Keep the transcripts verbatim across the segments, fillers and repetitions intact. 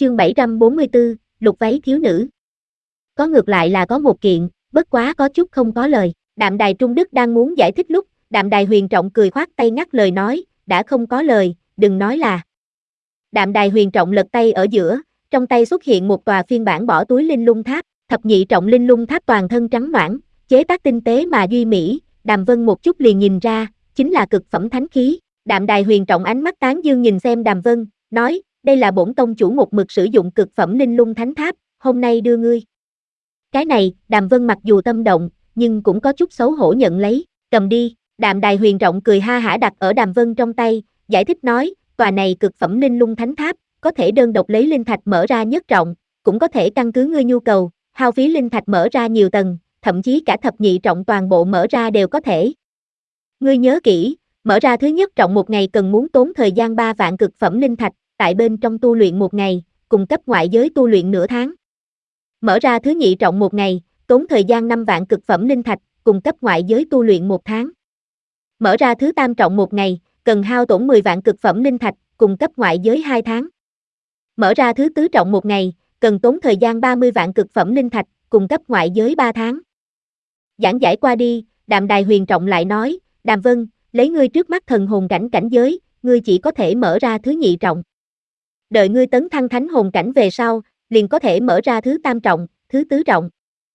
Chương bảy trăm bốn mươi tư, lục váy thiếu nữ. Có ngược lại là có một kiện, bất quá có chút không có lời. Đạm Đài Trung Đức đang muốn giải thích lúc, Đạm Đài Huyền Trọng cười khoát tay ngắt lời nói, đã không có lời, đừng nói là. Đạm Đài Huyền Trọng lật tay ở giữa, trong tay xuất hiện một tòa phiên bản bỏ túi linh lung tháp, thập nhị trọng linh lung tháp toàn thân trắng noãn, chế tác tinh tế mà duy mỹ, Đàm Vân một chút liền nhìn ra, chính là cực phẩm thánh khí. Đạm Đài Huyền Trọng ánh mắt tán dương nhìn xem Đàm Vân, nói, đây là bổn tông chủ một mực sử dụng cực phẩm linh lung thánh tháp, hôm nay đưa ngươi. Cái này, Đàm Vân mặc dù tâm động, nhưng cũng có chút xấu hổ nhận lấy, cầm đi. Đạm Đài Huyền Trọng cười ha hả đặt ở Đàm Vân trong tay, giải thích nói, tòa này cực phẩm linh lung thánh tháp, có thể đơn độc lấy linh thạch mở ra nhất trọng, cũng có thể căn cứ ngươi nhu cầu, hao phí linh thạch mở ra nhiều tầng, thậm chí cả thập nhị trọng toàn bộ mở ra đều có thể. Ngươi nhớ kỹ, mở ra thứ nhất trọng một ngày cần muốn tốn thời gian ba vạn cực phẩm linh thạch, tại bên trong tu luyện một ngày, cung cấp ngoại giới tu luyện nửa tháng. Mở ra thứ nhị trọng một ngày, tốn thời gian năm vạn cực phẩm linh thạch, cung cấp ngoại giới tu luyện một tháng. Mở ra thứ tam trọng một ngày, cần hao tổn mười vạn cực phẩm linh thạch, cung cấp ngoại giới hai tháng. Mở ra thứ tứ trọng một ngày, cần tốn thời gian ba mươi vạn cực phẩm linh thạch, cung cấp ngoại giới ba tháng. Giảng giải qua đi, Đạm Đài Huyền Trọng lại nói, Đàm Vân, lấy ngươi trước mắt thần hồn cảnh cảnh giới, ngươi chỉ có thể mở ra thứ nhị trọng. Đợi ngươi tấn thăng thánh hồn cảnh về sau, liền có thể mở ra thứ tam trọng, thứ tứ trọng.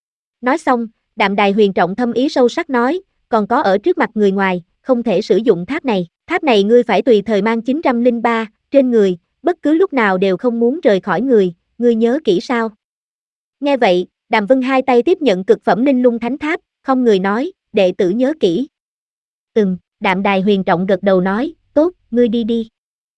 Nói xong, Đạm Đài Huyền Trọng thâm ý sâu sắc nói, còn có ở trước mặt người ngoài, không thể sử dụng tháp này. Tháp này ngươi phải tùy thời mang chín trăm lẻ ba, trên người, bất cứ lúc nào đều không muốn rời khỏi người, ngươi nhớ kỹ sao? Nghe vậy, Đàm Vân hai tay tiếp nhận cực phẩm linh lung thánh tháp, không người nói, đệ tử nhớ kỹ. Ừm, Đạm Đài Huyền Trọng gật đầu nói, tốt, ngươi đi đi.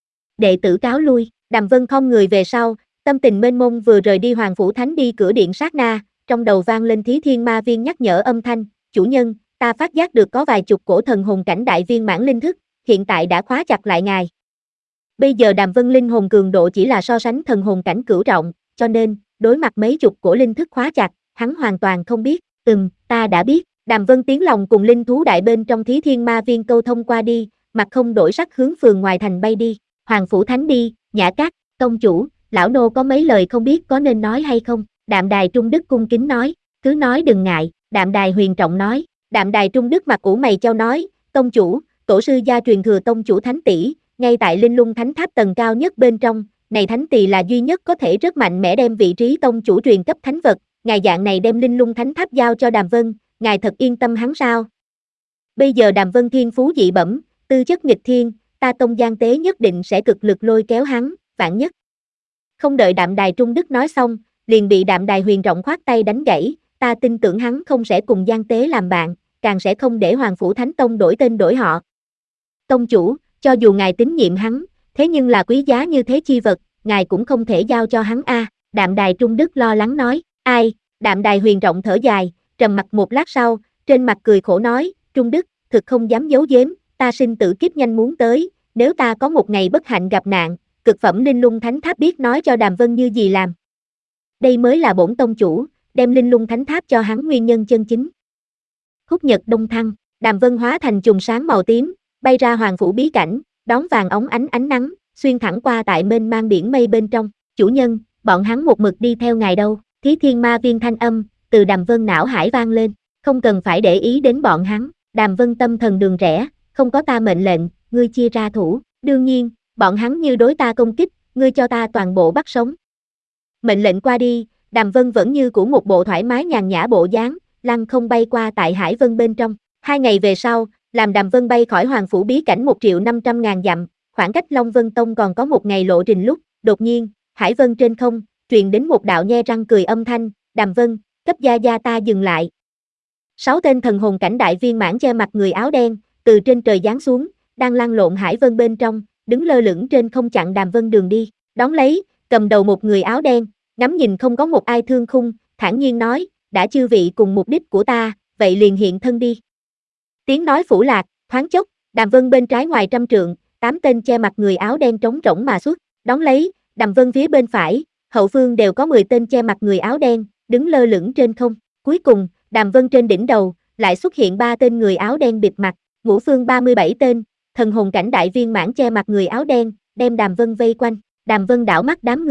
Đệ tử cáo lui, Đàm Vân không người về sau, tâm tình mênh mông vừa rời đi Hoàng Phủ Thánh đi cửa điện sát na, trong đầu vang lên Thí Thiên Ma Viên nhắc nhở âm thanh, chủ nhân, ta phát giác được có vài chục cổ thần hồn cảnh đại viên mãn linh thức, hiện tại đã khóa chặt lại ngài. Bây giờ Đàm Vân linh hồn cường độ chỉ là so sánh thần hồn cảnh cửu trọng, cho nên, đối mặt mấy chục cổ linh thức khóa chặt, hắn hoàn toàn không biết, ừm, ta đã biết. Đàm Vân tiếng lòng cùng linh thú đại bên trong Thí Thiên Ma Viên câu thông qua đi, mặt không đổi sắc hướng phường ngoài thành bay đi. Hoàng Phủ Thánh đi, Nhã Cát, tông chủ, lão nô có mấy lời không biết có nên nói hay không? Đạm Đài Trung Đức cung kính nói, cứ nói đừng ngại. Đạm Đài Huyền Trọng nói. Đạm Đài Trung Đức mặt ủ mày chau nói, tông chủ, tổ sư gia truyền thừa tông chủ thánh tỷ, ngay tại linh lung thánh tháp tầng cao nhất bên trong, này thánh tỷ là duy nhất có thể rất mạnh mẽ đem vị trí tông chủ truyền cấp thánh vật, ngài dạng này đem linh lung thánh tháp giao cho Đàm Vân, ngài thật yên tâm hắn sao? Bây giờ Đàm Vân thiên phú dị bẩm, tư chất nghịch thiên, ta tông Giang Tế nhất định sẽ cực lực lôi kéo hắn, vạn nhất. Không đợi Đạm Đài Trung Đức nói xong, liền bị Đạm Đài Huyền Trọng khoát tay đánh gãy, ta tin tưởng hắn không sẽ cùng Giang Tế làm bạn, càng sẽ không để Hoàng Phủ Thánh Tông đổi tên đổi họ. Tông chủ, cho dù ngài tín nhiệm hắn, thế nhưng là quý giá như thế chi vật, ngài cũng không thể giao cho hắn a. À, Đạm Đài Trung Đức lo lắng nói, ai? Đạm Đài Huyền Trọng thở dài, trầm mặc một lát sau, trên mặt cười khổ nói, Trung Đức, thực không dám giấu giếm, ta sinh tử kiếp nhanh muốn tới, nếu ta có một ngày bất hạnh gặp nạn, cực phẩm linh lung thánh tháp biết nói cho Đàm Vân như gì làm. Đây mới là bổn tông chủ, đem linh lung thánh tháp cho hắn nguyên nhân chân chính. Khúc nhật đông thăng, Đàm Vân hóa thành chùm sáng màu tím, bay ra Hoàng Phủ bí cảnh, đón vàng óng ánh ánh nắng, xuyên thẳng qua tại mênh mang biển mây bên trong. Chủ nhân, bọn hắn một mực đi theo ngài đâu? Thí Thiên Ma Viên thanh âm từ Đàm Vân não hải vang lên, không cần phải để ý đến bọn hắn. Đàm Vân tâm thần đường rẽ, không có ta mệnh lệnh, ngươi chia ra thủ. Đương nhiên, bọn hắn như đối ta công kích, ngươi cho ta toàn bộ bắt sống. Mệnh lệnh qua đi, Đàm Vân vẫn như cũ một bộ thoải mái nhàn nhã bộ dáng, lăng không bay qua tại Hải Vân bên trong. Hai ngày về sau, làm Đàm Vân bay khỏi Hoàng Phủ bí cảnh một triệu năm trăm ngàn dặm, khoảng cách Long Vân Tông còn có một ngày lộ trình lúc, đột nhiên, Hải Vân trên không, truyền đến một đạo nhe răng cười âm thanh, Đàm Vân, cấp gia gia ta dừng lại. Sáu tên thần hồn cảnh đại viên mãn che mặt người áo đen, từ trên trời giáng xuống, đang lăn lộn Hải Vân bên trong, đứng lơ lửng trên không chặn Đàm Vân đường đi, đón lấy, cầm đầu một người áo đen, ngắm nhìn không có một ai thương khung, thản nhiên nói, đã chư vị cùng mục đích của ta, vậy liền hiện thân đi. Tiếng nói phủ lạc, thoáng chốc, Đàm Vân bên trái ngoài trăm trượng, tám tên che mặt người áo đen trống rỗng mà xuất, đón lấy, Đàm Vân phía bên phải, hậu phương đều có mười tên che mặt người áo đen, đứng lơ lửng trên không. Cuối cùng, Đàm Vân trên đỉnh đầu, lại xuất hiện ba tên người áo đen bịt mặt, ngũ phương ba mươi bảy tên, thần hồn cảnh đại viên mãn che mặt người áo đen, đem Đàm Vân vây quanh. Đàm Vân đảo mắt đám người,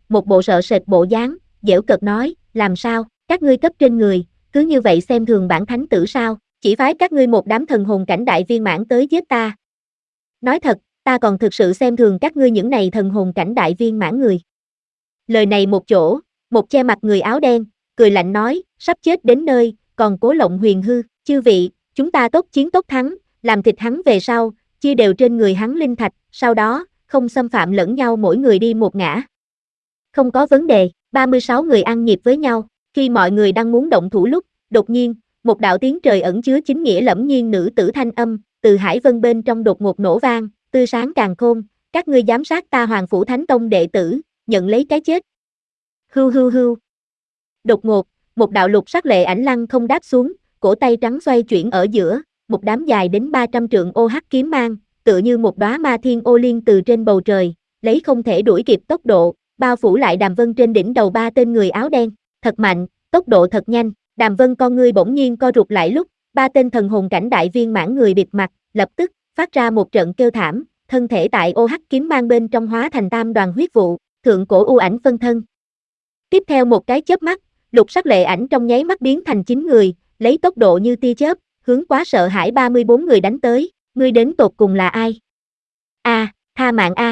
một bộ sợ sệt bộ dáng, giễu cợt nói, làm sao, các ngươi cấp trên người, cứ như vậy xem thường bản thánh tử sao, chỉ phái các ngươi một đám thần hồn cảnh đại viên mãn tới giết ta. Nói thật, ta còn thực sự xem thường các ngươi những này thần hồn cảnh đại viên mãn người. Lời này một chỗ, một che mặt người áo đen, cười lạnh nói, sắp chết đến nơi, còn cố lộng huyền hư, chư vị, chúng ta tốt chiến tốt thắng, làm thịt hắn về sau, chia đều trên người hắn linh thạch, sau đó, không xâm phạm lẫn nhau mỗi người đi một ngã. Không có vấn đề, ba mươi sáu người ăn nhịp với nhau, khi mọi người đang muốn động thủ lúc, đột nhiên, một đạo tiếng trời ẩn chứa chính nghĩa lẫm nhiên nữ tử thanh âm, từ hải vân bên trong đột ngột nổ vang, tươi sáng càn khôn, các ngươi giám sát ta Hoàng Phủ Thánh Tông đệ tử, nhận lấy cái chết. Hưu hưu hưu. Đột ngột, một đạo lục sắc lệ ảnh lăng không đáp xuống, cổ tay trắng xoay chuyển ở giữa, một đám dài đến ba trăm trượng ô hắc kiếm mang, tựa như một đóa ma thiên ô liên từ trên bầu trời, lấy không thể đuổi kịp tốc độ, bao phủ lại Đàm Vân trên đỉnh đầu ba tên người áo đen, thật mạnh, tốc độ thật nhanh, Đàm Vân con ngươi bỗng nhiên co rụt lại lúc, ba tên thần hồn cảnh đại viên mãn người bịt mặt, lập tức, phát ra một trận kêu thảm, thân thể tại ô hắc kiếm mang bên trong hóa thành tam đoàn huyết vụ, thượng cổ u ảnh phân thân. Tiếp theo một cái chớp mắt, lục sắc lệ ảnh trong nháy mắt biến thành chín người, lấy tốc độ như tia chớp, hướng quá sợ hãi ba mươi bốn người đánh tới, ngươi đến tột cùng là ai? A, à, tha mạng a.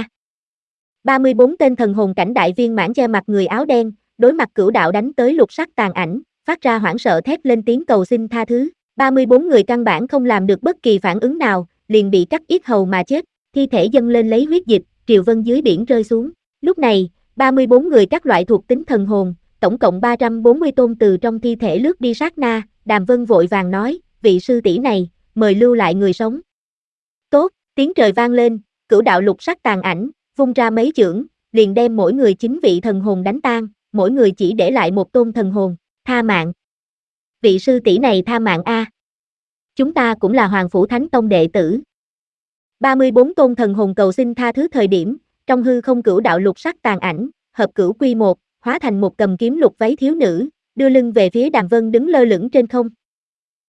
ba mươi bốn tên thần hồn cảnh đại viên mãn che mặt người áo đen, đối mặt cửu đạo đánh tới lục sắc tàn ảnh, phát ra hoảng sợ thét lên tiếng cầu xin tha thứ. ba mươi bốn người căn bản không làm được bất kỳ phản ứng nào, liền bị cắt yết hầu mà chết, thi thể dâng lên lấy huyết dịch, triều vân dưới biển rơi xuống. Lúc này, ba mươi bốn người các loại thuộc tính thần hồn, tổng cộng ba trăm bốn mươi tôn từ trong thi thể lướt đi sát na, Đàm Vân vội vàng nói, vị sư tỷ này, mời lưu lại người sống. Tốt, tiếng trời vang lên, cửu đạo lục sắc tàn ảnh, vung ra mấy chưởng, liền đem mỗi người chín vị thần hồn đánh tan, mỗi người chỉ để lại một tôn thần hồn, tha mạng. Vị sư tỷ này tha mạng a. Chúng ta cũng là Hoàng Phủ Thánh Tông đệ tử. ba mươi bốn tôn thần hồn cầu xin tha thứ thời điểm, trong hư không cửu đạo lục sắc tàn ảnh, hợp cửu quy một, hóa thành một cầm kiếm lục váy thiếu nữ, đưa lưng về phía Đàm Vân đứng lơ lửng trên không.